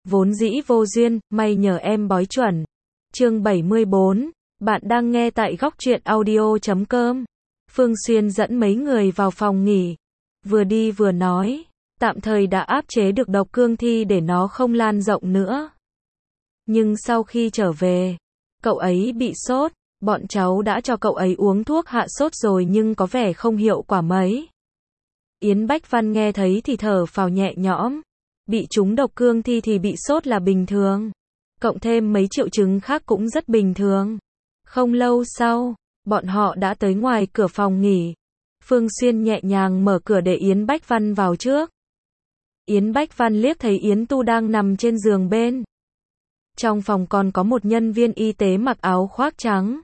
Vốn dĩ vô duyên, may nhờ em bói chuẩn. Chương 74, bạn đang nghe tại góc truyện audio.com. Phương Xuyên dẫn mấy người vào phòng nghỉ. Vừa đi vừa nói, tạm thời đã áp chế được độc cương thi để nó không lan rộng nữa. Nhưng sau khi trở về, cậu ấy bị sốt, bọn cháu đã cho cậu ấy uống thuốc hạ sốt rồi nhưng có vẻ không hiệu quả mấy. Yến Bách Văn nghe thấy thì thở phào nhẹ nhõm. Bị trúng độc cương thi thì bị sốt là bình thường. Cộng thêm mấy triệu chứng khác cũng rất bình thường. Không lâu sau, bọn họ đã tới ngoài cửa phòng nghỉ. Phương Xuyên nhẹ nhàng mở cửa để Yến Bách Văn vào trước. Yến Bách Văn liếc thấy Yến Tu đang nằm trên giường bên. Trong phòng còn có một nhân viên y tế mặc áo khoác trắng.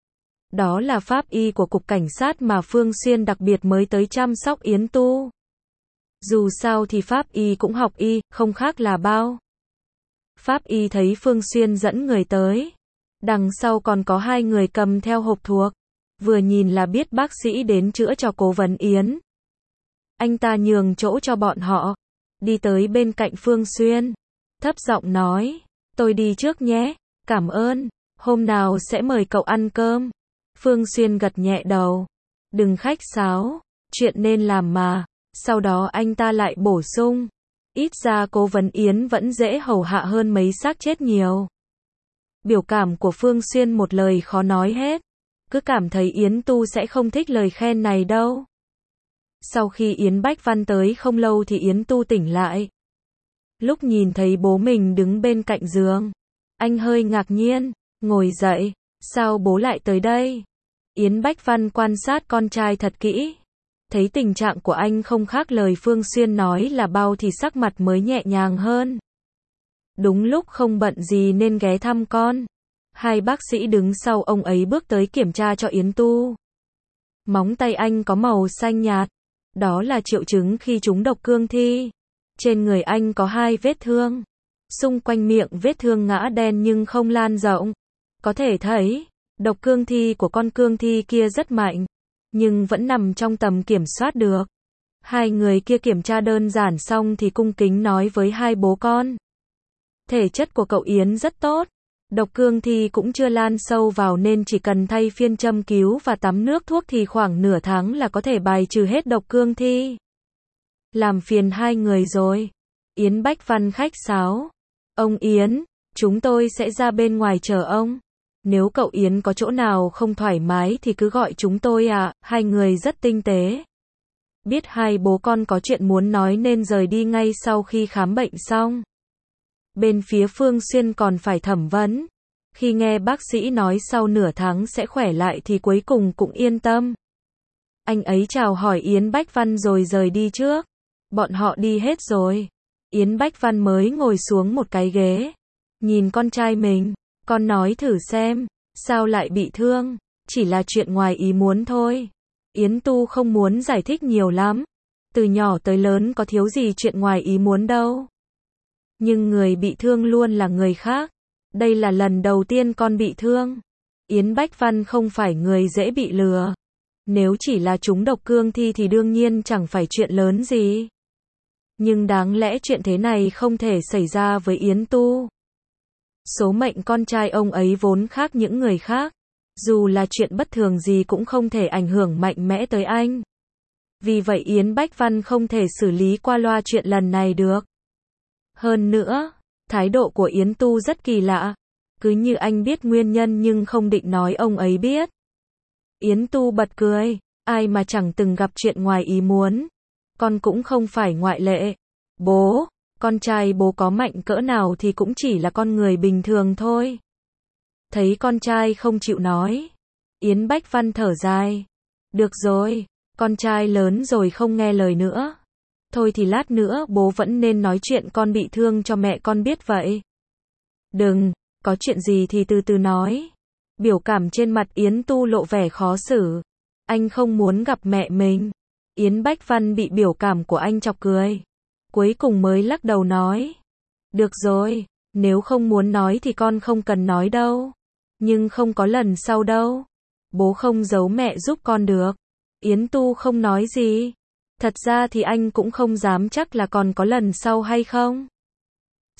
Đó là pháp y của cục cảnh sát mà Phương Xuyên đặc biệt mới tới chăm sóc Yến Tu. Dù sao thì pháp y cũng học y, không khác là bao. Pháp y thấy Phương Xuyên dẫn người tới. Đằng sau còn có hai người cầm theo hộp thuốc. Vừa nhìn là biết bác sĩ đến chữa cho cố vấn Yến. Anh ta nhường chỗ cho bọn họ. Đi tới bên cạnh Phương Xuyên. Thấp giọng nói, tôi đi trước nhé, cảm ơn, hôm nào sẽ mời cậu ăn cơm. Phương Xuyên gật nhẹ đầu. Đừng khách sáo, chuyện nên làm mà. Sau đó anh ta lại bổ sung, ít ra cố vấn Yến vẫn dễ hầu hạ hơn mấy xác chết nhiều. Biểu cảm của Phương Xuyên một lời khó nói hết. Cứ cảm thấy Yến Tu sẽ không thích lời khen này đâu. Sau khi Yến Bách Văn tới không lâu thì Yến Tu tỉnh lại. Lúc nhìn thấy bố mình đứng bên cạnh giường, anh hơi ngạc nhiên, ngồi dậy, sao bố lại tới đây? Yến Bách Văn quan sát con trai thật kỹ. Thấy tình trạng của anh không khác lời Phương Xuyên nói là bao thì sắc mặt mới nhẹ nhàng hơn. Đúng lúc không bận gì nên ghé thăm con. Hai bác sĩ đứng sau ông ấy bước tới kiểm tra cho Yến Tu. Móng tay anh có màu xanh nhạt. Đó là triệu chứng khi trúng độc cương thi. Trên người anh có 2 vết thương. Xung quanh miệng vết thương ngã đen nhưng không lan rộng. Có thể thấy, độc cương thi của con cương thi kia rất mạnh. Nhưng vẫn nằm trong tầm kiểm soát được. Hai người kia kiểm tra đơn giản xong thì cung kính nói với hai bố con. Thể chất của cậu Yến rất tốt. Độc cương thi cũng chưa lan sâu vào nên chỉ cần thay phiên châm cứu và tắm nước thuốc thì khoảng nửa tháng là có thể bài trừ hết độc cương thi. Làm phiền hai người rồi. Yến Bách Văn khách sáo. Ông Yến, chúng tôi sẽ ra bên ngoài chờ ông. Nếu cậu Yến có chỗ nào không thoải mái thì cứ gọi chúng tôi à, hai người rất tinh tế. Biết hai bố con có chuyện muốn nói nên rời đi ngay sau khi khám bệnh xong. Bên phía Phương Xuyên còn phải thẩm vấn. Khi nghe bác sĩ nói sau nửa tháng sẽ khỏe lại thì cuối cùng cũng yên tâm. Anh ấy chào hỏi Yến Bách Văn rồi rời đi trước. Bọn họ đi hết rồi. Yến Bách Văn mới ngồi xuống một cái ghế. Nhìn con trai mình. Con nói thử xem, sao lại bị thương? Chỉ là chuyện ngoài ý muốn thôi. Yến Tu không muốn giải thích nhiều lắm. Từ nhỏ tới lớn có thiếu gì chuyện ngoài ý muốn đâu. Nhưng người bị thương luôn là người khác. Đây là lần đầu tiên con bị thương. Yến Bách Văn không phải người dễ bị lừa. Nếu chỉ là trúng độc cương thi thì đương nhiên chẳng phải chuyện lớn gì. Nhưng đáng lẽ chuyện thế này không thể xảy ra với Yến Tu. Số mệnh con trai ông ấy vốn khác những người khác. Dù là chuyện bất thường gì cũng không thể ảnh hưởng mạnh mẽ tới anh. Vì vậy Yến Bách Văn không thể xử lý qua loa chuyện lần này được. Hơn nữa, thái độ của Yến Tu rất kỳ lạ. Cứ như anh biết nguyên nhân nhưng không định nói ông ấy biết. Yến Tu bật cười. Ai mà chẳng từng gặp chuyện ngoài ý muốn. Con cũng không phải ngoại lệ. Bố, con trai bố có mạnh cỡ nào thì cũng chỉ là con người bình thường thôi. Thấy con trai không chịu nói. Yến Bách Văn thở dài. Được rồi, con trai lớn rồi không nghe lời nữa. Thôi thì lát nữa bố vẫn nên nói chuyện con bị thương cho mẹ con biết vậy. Đừng, có chuyện gì thì từ từ nói. Biểu cảm trên mặt Yến Tu lộ vẻ khó xử. Anh không muốn gặp mẹ mình. Yến Bách Văn bị biểu cảm của anh chọc cười. Cuối cùng mới lắc đầu nói. Được rồi, nếu không muốn nói thì con không cần nói đâu. Nhưng không có lần sau đâu. Bố không giấu mẹ giúp con được. Yến Tu không nói gì. Thật ra thì anh cũng không dám chắc là còn có lần sau hay không.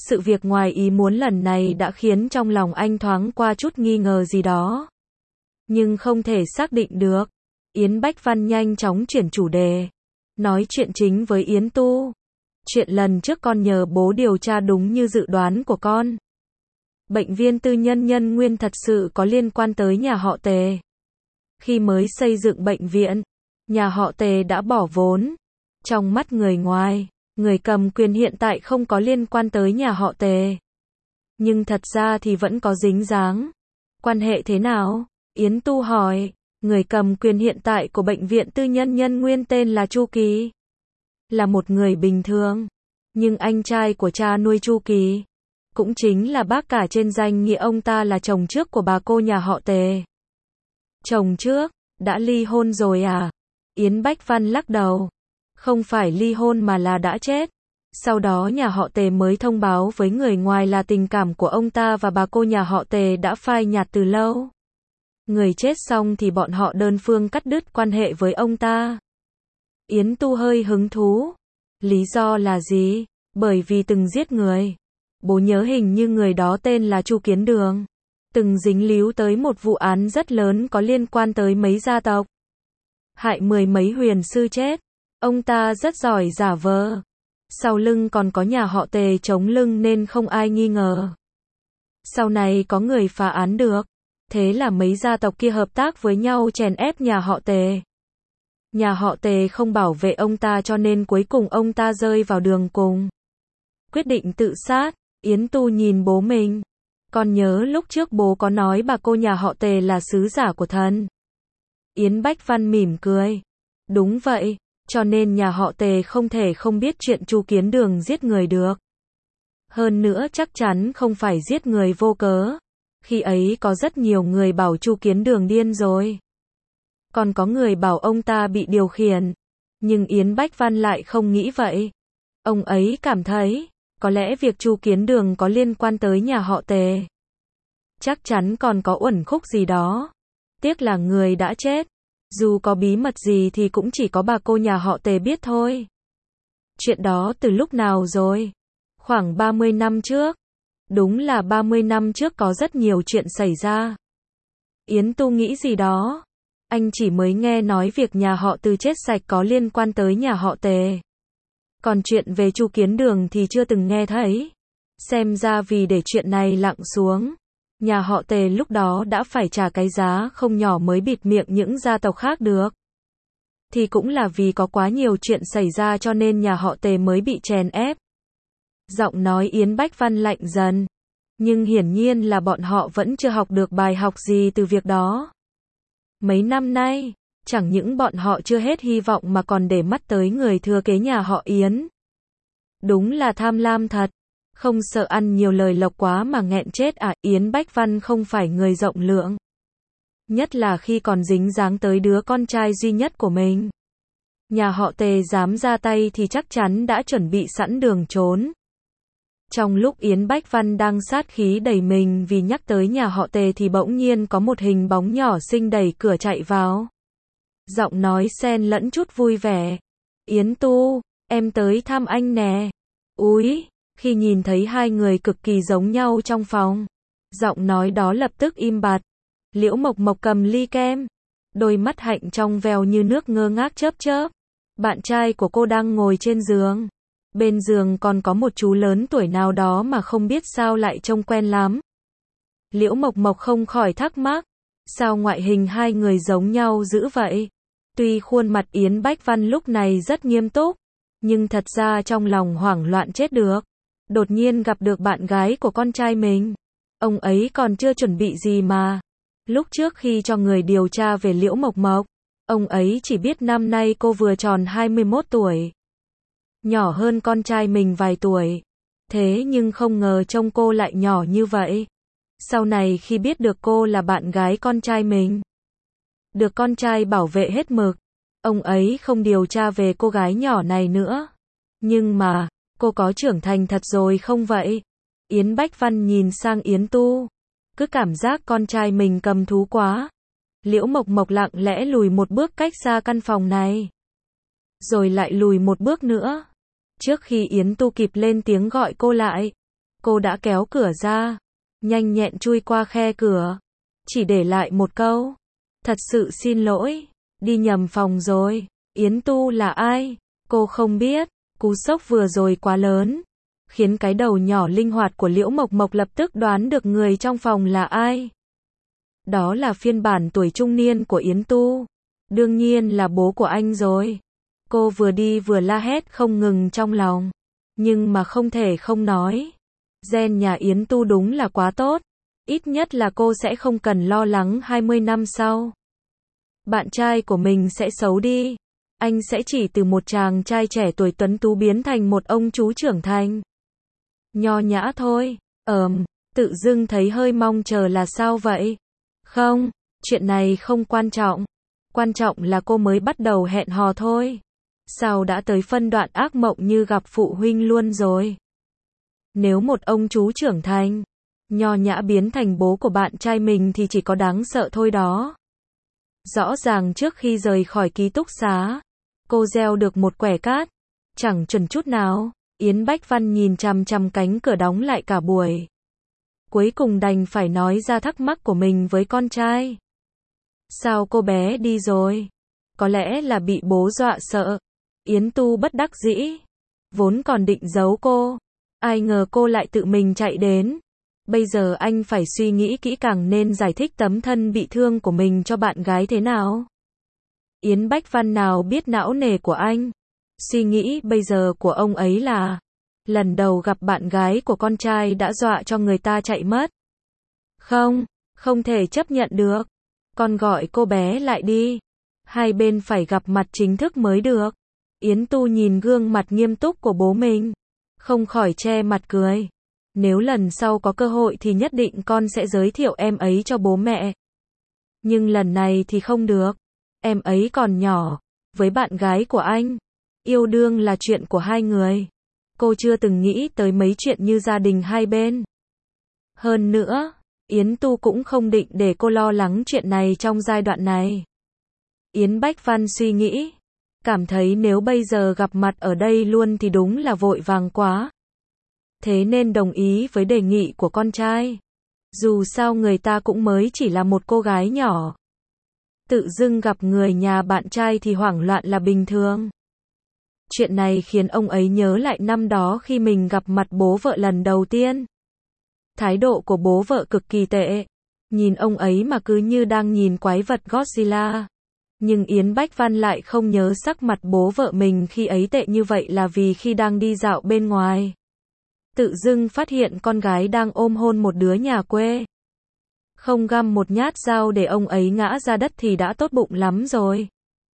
Sự việc ngoài ý muốn lần này đã khiến trong lòng anh thoáng qua chút nghi ngờ gì đó. Nhưng không thể xác định được. Yến Bách Văn nhanh chóng chuyển chủ đề. Nói chuyện chính với Yến Tu. Chuyện lần trước con nhờ bố điều tra đúng như dự đoán của con. Bệnh viện tư nhân Nhân Nguyên thật sự có liên quan tới nhà họ Tề. Khi mới xây dựng bệnh viện, nhà họ Tề đã bỏ vốn. Trong mắt người ngoài, người cầm quyền hiện tại không có liên quan tới nhà họ Tề. Nhưng thật ra thì vẫn có dính dáng. Quan hệ thế nào? Yến Tu hỏi. Người cầm quyền hiện tại của bệnh viện tư nhân Nhân Nguyên tên là Chu Kỳ. Là một người bình thường. Nhưng anh trai của cha nuôi Chu Kỳ, cũng chính là bác cả trên danh nghĩa ông ta là chồng trước của bà cô nhà họ Tề. Chồng trước? Đã ly hôn rồi à? Yến Bách Văn lắc đầu. Không phải ly hôn mà là đã chết. Sau đó nhà họ Tề mới thông báo với người ngoài là tình cảm của ông ta và bà cô nhà họ Tề đã phai nhạt từ lâu. Người chết xong thì bọn họ đơn phương cắt đứt quan hệ với ông ta. Yến Tu hơi hứng thú. Lý do là gì? Bởi vì từng giết người. Bố nhớ hình như người đó tên là Chu Kiến Đường. Từng dính líu tới một vụ án rất lớn có liên quan tới mấy gia tộc. Hại mười mấy huyền sư chết. Ông ta rất giỏi giả vờ. Sau lưng còn có nhà họ Tề chống lưng nên không ai nghi ngờ. Sau này có người phá án được. Thế là mấy gia tộc kia hợp tác với nhau chèn ép nhà họ Tề. Nhà họ Tề không bảo vệ ông ta cho nên cuối cùng ông ta rơi vào đường cùng. Quyết định tự sát. Yến Tu nhìn bố mình. Con nhớ lúc trước bố có nói bà cô nhà họ Tề là sứ giả của thần. Yến Bách Văn mỉm cười. Đúng vậy, cho nên nhà họ Tề không thể không biết chuyện Chu Kiến Đường giết người được. Hơn nữa chắc chắn không phải giết người vô cớ. Khi ấy có rất nhiều người bảo Chu Kiến Đường điên rồi. Còn có người bảo ông ta bị điều khiển. Nhưng Yến Bách Văn lại không nghĩ vậy. Ông ấy cảm thấy, có lẽ việc Chu Kiến Đường có liên quan tới nhà họ Tề. Chắc chắn còn có uẩn khúc gì đó. Tiếc là người đã chết. Dù có bí mật gì thì cũng chỉ có bà cô nhà họ Tề biết thôi. Chuyện đó từ lúc nào rồi? Khoảng 30 năm trước. Đúng là 30 năm trước có rất nhiều chuyện xảy ra. Yến Tu nghĩ gì đó. Anh chỉ mới nghe nói việc nhà họ Từ chết sạch có liên quan tới nhà họ Tề. Còn chuyện về Chu Kiến Đường thì chưa từng nghe thấy. Xem ra vì để chuyện này lặng xuống, nhà họ Tề lúc đó đã phải trả cái giá không nhỏ mới bịt miệng những gia tộc khác được. Thì cũng là vì có quá nhiều chuyện xảy ra cho nên nhà họ Tề mới bị chèn ép. Giọng nói Yến Bách Văn lạnh dần. Nhưng hiển nhiên là bọn họ vẫn chưa học được bài học gì từ việc đó. Mấy năm nay, chẳng những bọn họ chưa hết hy vọng mà còn để mắt tới người thừa kế nhà họ Yến. Đúng là tham lam thật. Không sợ ăn nhiều lời lộc quá mà nghẹn chết à? Yến Bách Văn không phải người rộng lượng. Nhất là khi còn dính dáng tới đứa con trai duy nhất của mình. Nhà họ Tề dám ra tay thì chắc chắn đã chuẩn bị sẵn đường trốn. Trong lúc Yến Bách Văn đang sát khí đầy mình vì nhắc tới nhà họ Tề thì bỗng nhiên có một hình bóng nhỏ xinh đẩy cửa chạy vào. Giọng nói xen lẫn chút vui vẻ. Yến Tu, em tới thăm anh nè. Úi, khi nhìn thấy hai người cực kỳ giống nhau trong phòng, giọng nói đó lập tức im bặt. Liễu Mộc Mộc cầm ly kem, đôi mắt hạnh trong veo như nước ngơ ngác chớp chớp. Bạn trai của cô đang ngồi trên giường. Bên giường còn có một chú lớn tuổi nào đó mà không biết sao lại trông quen lắm. Liễu Mộc Mộc không khỏi thắc mắc, sao ngoại hình hai người giống nhau dữ vậy? Tuy khuôn mặt Yến Bách Văn lúc này rất nghiêm túc, nhưng thật ra trong lòng hoảng loạn chết được. Đột nhiên gặp được bạn gái của con trai mình. Ông ấy còn chưa chuẩn bị gì mà. Lúc trước khi cho người điều tra về Liễu Mộc Mộc, ông ấy chỉ biết năm nay cô vừa tròn 21 tuổi. Nhỏ hơn con trai mình vài tuổi. Thế nhưng không ngờ trông cô lại nhỏ như vậy. Sau này khi biết được cô là bạn gái con trai mình, được con trai bảo vệ hết mực, ông ấy không điều tra về cô gái nhỏ này nữa. Nhưng mà, cô có trưởng thành thật rồi không vậy? Yến Bách Văn nhìn sang Yến Tu, cứ cảm giác con trai mình cầm thú quá. Liễu Mộc Mộc lặng lẽ lùi một bước cách xa căn phòng này. Rồi lại lùi một bước nữa. Trước khi Yến Tu kịp lên tiếng gọi cô lại, Cô đã kéo cửa ra, nhanh nhẹn chui qua khe cửa, chỉ để lại một câu. Thật sự xin lỗi, đi nhầm phòng rồi. Yến Tu là ai? Cô không biết. Cú sốc vừa rồi quá lớn, khiến cái đầu nhỏ linh hoạt của Liễu Mộc Mộc lập tức đoán được người trong phòng là ai. Đó là phiên bản tuổi trung niên của Yến Tu. Đương nhiên là bố của anh rồi. Cô vừa đi vừa la hét không ngừng trong lòng. Nhưng mà không thể không nói. Gen nhà Yến Tu đúng là quá tốt. Ít nhất là cô sẽ không cần lo lắng 20 năm sau bạn trai của mình sẽ xấu đi. Anh sẽ chỉ từ một chàng trai trẻ tuổi tuấn tú biến thành một ông chú trưởng thành. Nho nhã thôi. Tự dưng thấy hơi mong chờ là sao vậy? Không, chuyện này không quan trọng. Quan trọng là cô mới bắt đầu hẹn hò thôi. Sao đã tới phân đoạn ác mộng như gặp phụ huynh luôn rồi? Nếu một ông chú trưởng thành, nho nhã biến thành bố của bạn trai mình thì chỉ có đáng sợ thôi đó. Rõ ràng trước khi rời khỏi ký túc xá, cô gieo được một quẻ cát. Chẳng chuẩn chút nào. Yến Bách Văn nhìn chằm chằm cánh cửa đóng lại cả buổi. Cuối cùng đành phải nói ra thắc mắc của mình với con trai. Sao cô bé đi rồi? Có lẽ là bị bố dọa sợ. Yến Tu bất đắc dĩ. Vốn còn định giấu cô. Ai ngờ cô lại tự mình chạy đến. Bây giờ anh phải suy nghĩ kỹ càng nên giải thích tấm thân bị thương của mình cho bạn gái thế nào. Yến Bách Văn nào biết não nề của anh. Suy nghĩ bây giờ của ông ấy là lần đầu gặp bạn gái của con trai đã dọa cho người ta chạy mất. Không thể chấp nhận được. Con gọi cô bé lại đi. Hai bên phải gặp mặt chính thức mới được. Yến Tu nhìn gương mặt nghiêm túc của bố mình, không khỏi che mặt cười. Nếu lần sau có cơ hội thì nhất định con sẽ giới thiệu em ấy cho bố mẹ. Nhưng lần này thì không được. Em ấy còn nhỏ, với bạn gái của anh. Yêu đương là chuyện của hai người. Cô chưa từng nghĩ tới mấy chuyện như gia đình hai bên. Hơn nữa, Yến Tu cũng không định để cô lo lắng chuyện này trong giai đoạn này. Yến Bách Văn suy nghĩ, cảm thấy nếu bây giờ gặp mặt ở đây luôn thì đúng là vội vàng quá. Thế nên đồng ý với đề nghị của con trai. Dù sao người ta cũng mới chỉ là một cô gái nhỏ. Tự dưng gặp người nhà bạn trai thì hoảng loạn là bình thường. Chuyện này khiến ông ấy nhớ lại năm đó khi mình gặp mặt bố vợ lần đầu tiên. Thái độ của bố vợ cực kỳ tệ. Nhìn ông ấy mà cứ như đang nhìn quái vật Godzilla. Nhưng Yến Bách Văn lại không nhớ sắc mặt bố vợ mình khi ấy tệ như vậy là vì khi đang đi dạo bên ngoài, tự dưng phát hiện con gái đang ôm hôn một đứa nhà quê. Không găm một nhát dao để ông ấy ngã ra đất thì đã tốt bụng lắm rồi.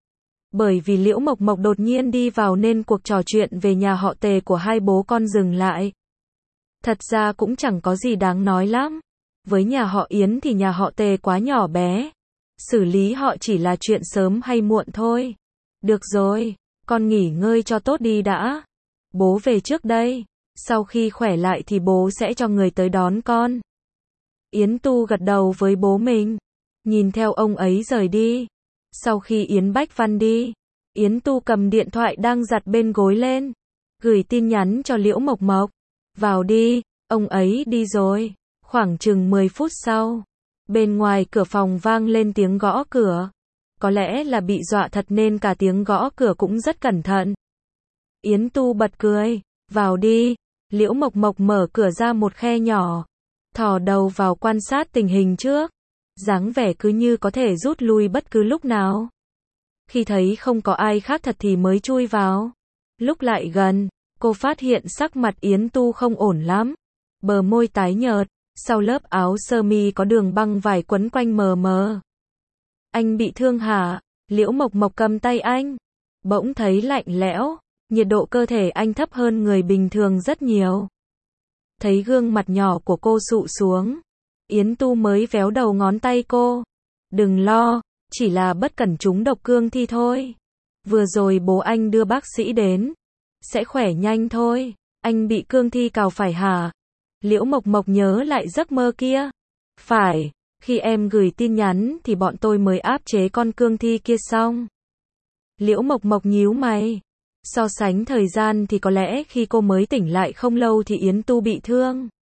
Bởi vì Liễu Mộc Mộc đột nhiên đi vào nên cuộc trò chuyện về nhà họ Tề của hai bố con dừng lại. Thật ra cũng chẳng có gì đáng nói lắm. Với nhà họ Yến thì nhà họ Tề quá nhỏ bé. Xử lý họ chỉ là chuyện sớm hay muộn thôi. Được rồi, con nghỉ ngơi cho tốt đi đã. Bố về trước đây. Sau khi khỏe lại thì bố sẽ cho người tới đón con. Yến Tu gật đầu với bố mình. Nhìn theo ông ấy rời đi. Sau khi Yến Bách Văn đi, Yến Tu cầm điện thoại đang giặt bên gối lên. Gửi tin nhắn cho Liễu Mộc Mộc. Vào đi, ông ấy đi rồi. Khoảng chừng 10 phút sau, bên ngoài cửa phòng vang lên tiếng gõ cửa. Có lẽ là bị dọa thật nên cả tiếng gõ cửa cũng rất cẩn thận. Yến Tu bật cười. Vào đi. Liễu Mộc Mộc mở cửa ra một khe nhỏ. Thò đầu vào quan sát tình hình trước. Dáng vẻ cứ như có thể rút lui bất cứ lúc nào. Khi thấy không có ai khác thật thì mới chui vào. Lúc lại gần, cô phát hiện sắc mặt Yến Tu không ổn lắm. Bờ môi tái nhợt, sau lớp áo sơ mi có đường băng vải quấn quanh mờ mờ. Anh bị thương hả? Liễu Mộc Mộc cầm tay anh. Bỗng thấy lạnh lẽo, nhiệt độ cơ thể anh thấp hơn người bình thường rất nhiều. Thấy gương mặt nhỏ của cô sụ xuống, Yến Tu mới véo đầu ngón tay cô. Đừng lo, chỉ là bất cẩn trúng độc cương thi thôi. Vừa rồi bố anh đưa bác sĩ đến. Sẽ khỏe nhanh thôi. Anh bị cương thi cào phải hả? Liễu Mộc Mộc nhớ lại giấc mơ kia. Phải, khi em gửi tin nhắn thì bọn tôi mới áp chế con cương thi kia xong. Liễu Mộc Mộc nhíu mày. So sánh thời gian thì có lẽ khi cô mới tỉnh lại không lâu thì Yến Tu bị thương.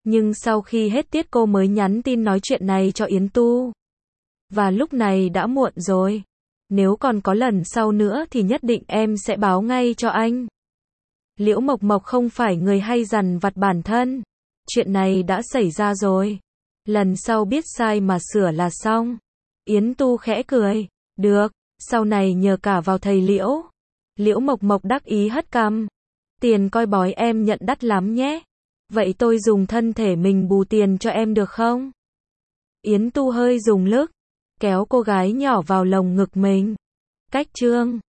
Nhưng sau khi hết tiết cô mới nhắn tin nói chuyện này cho Yến Tu. Và lúc này đã muộn rồi. Nếu còn có lần sau nữa thì nhất định em sẽ báo ngay cho anh. Liễu Mộc Mộc không phải người hay dằn vặt bản thân. Chuyện này đã xảy ra rồi. Lần sau biết sai mà sửa là xong. Yến Tu khẽ cười. Được, sau này nhờ cả vào thầy Liễu. Liễu Mộc Mộc đắc ý hất cằm. Tiền coi bói em nhận đắt lắm nhé. Vậy tôi dùng thân thể mình bù tiền cho em được không? Yến Tu hơi dùng lực, kéo cô gái nhỏ vào lồng ngực mình. Cách chương